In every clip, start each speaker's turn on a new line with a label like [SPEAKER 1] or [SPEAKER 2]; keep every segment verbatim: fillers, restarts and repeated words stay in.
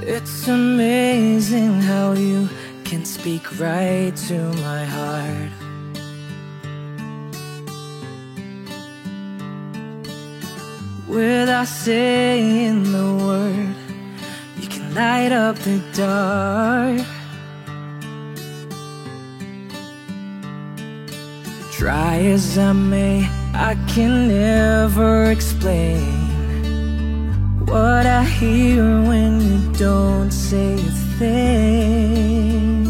[SPEAKER 1] It's amazing how you can speak right to my heart. Without saying the word, you can light up the dark. Try as I may, I can never explain what I hear when you don't say a thing.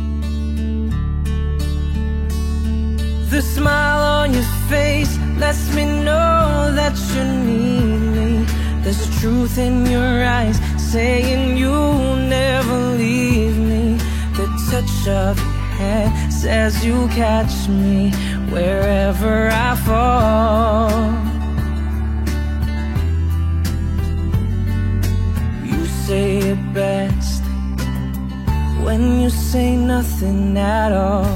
[SPEAKER 1] The smile on your face lets me know that you need me. There's a truth in your eyes saying you'll never leave me. The touch of your hand says you'll catch me wherever I fall. You say it best when you say nothing at all.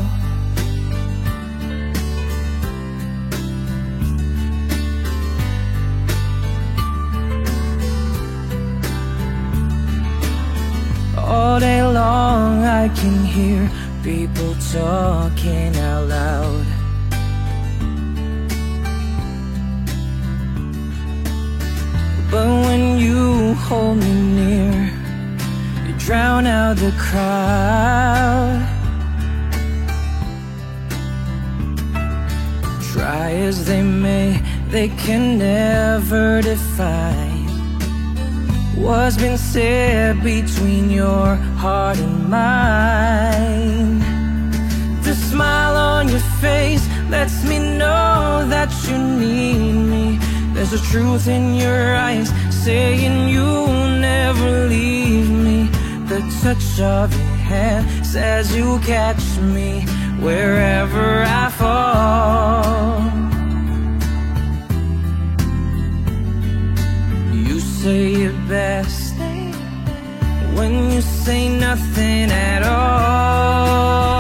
[SPEAKER 1] All day long I can hear people talking out loud. But when you hold me near, you drown out the crowd. Try as they may, they can never define what's been said between your heart and mine. The smile on your face lets me know that you need me. There's a truth in your eyes saying you'll never leave me. The touch of your hand says you'll catch me wherever I fall. You say it best when you say nothing at all.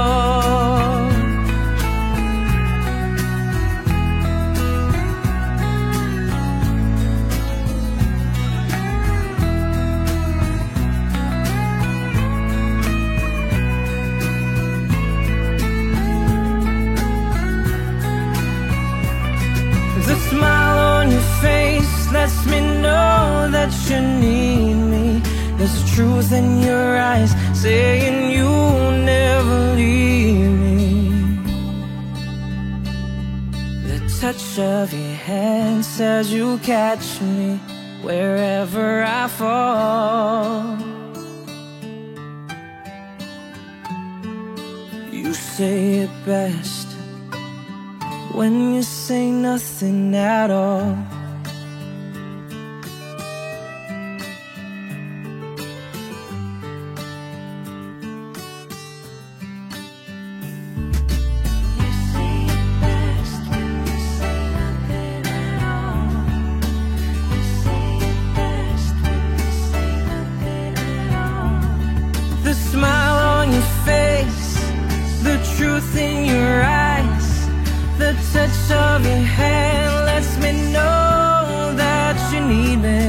[SPEAKER 1] The smile on your face lets me know that you need me. There's a truth in your eyes saying you'll never leave me. The touch of your hand says you'll catch me wherever I fall. You say it best when you say nothing at all. The smile on your face, the truth in your eyes, the touch of your hand lets me know that you need me.